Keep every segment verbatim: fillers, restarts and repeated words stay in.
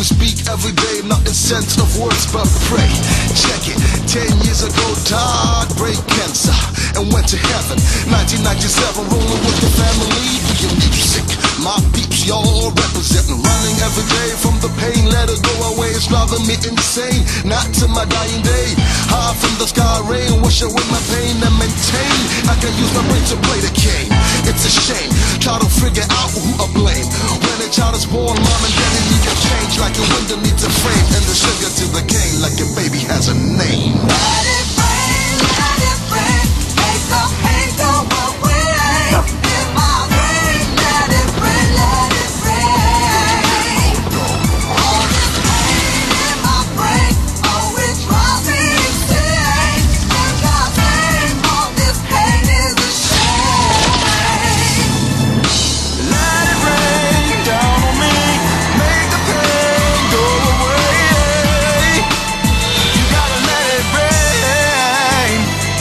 we speak every day, not in sense of words but pray. Check it, ten years ago died, break cancer, and went to heaven. Nineteen ninety-seven, rolling with the family, being music. My peeps, y'all representing, running every day from the pain. Let it go away, it's driving me insane. Not to my dying day, high from the sky rain, wash away my pain and maintain. I can use my brain to play the game. It's a shame, try to figure out who I blame. When a child is born, mom and daddy need to change, like a window needs a frame, and the sugar to the cane, like your baby has a name. Let it rain, let it rain, make the pain go away. In my brain, let it rain, let it rain. All this pain in my brain, oh, it drives me insane. And God's name, all this pain is a shame. Let it rain down on me, make the pain go away. You gotta let it rain.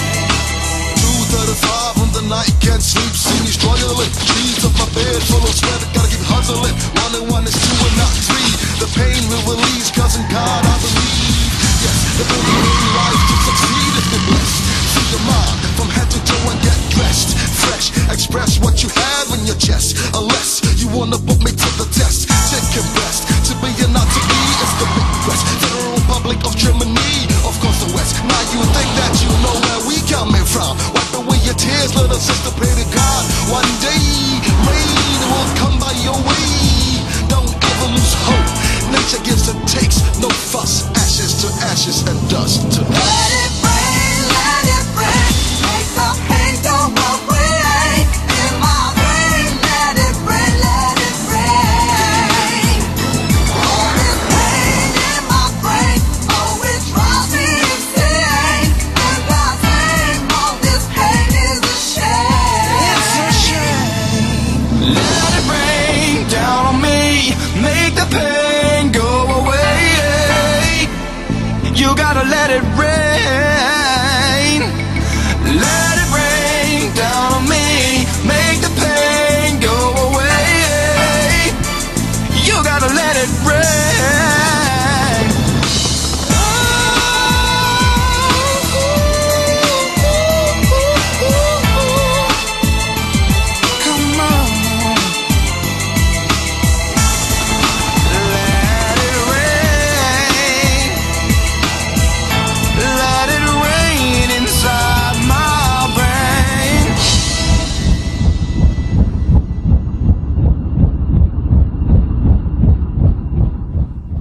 two thirty-five on the night, can't sleep, see me struggling. Sheets of my bed full of sweat, gotta keep hustling. One and one is two and not three. The pain will release, cause in God I believe. Yes, the only way in life to succeed is to bless. See your mind from head to toe and get dressed fresh. Express what you have in your chest, unless you wanna put me to the test. Take your best, to be and not to be is the big quest. Federal Republic of Germany, of course the West. Now you think that you know where we coming from. Wipe away your tears, little sister, pray to God. One day, rain will come by your way. Don't ever lose hope. Nature gives and takes, no fuss. Ashes to ashes and dust to Let it rain, let it rain, make the pain go away. In my brain, let it rain, let it rain. All this pain in my brain, oh, it drives me insane. And God's name, all this pain is a shame. It's a shame. Let it rain down on me, make the pain go away. You gotta let it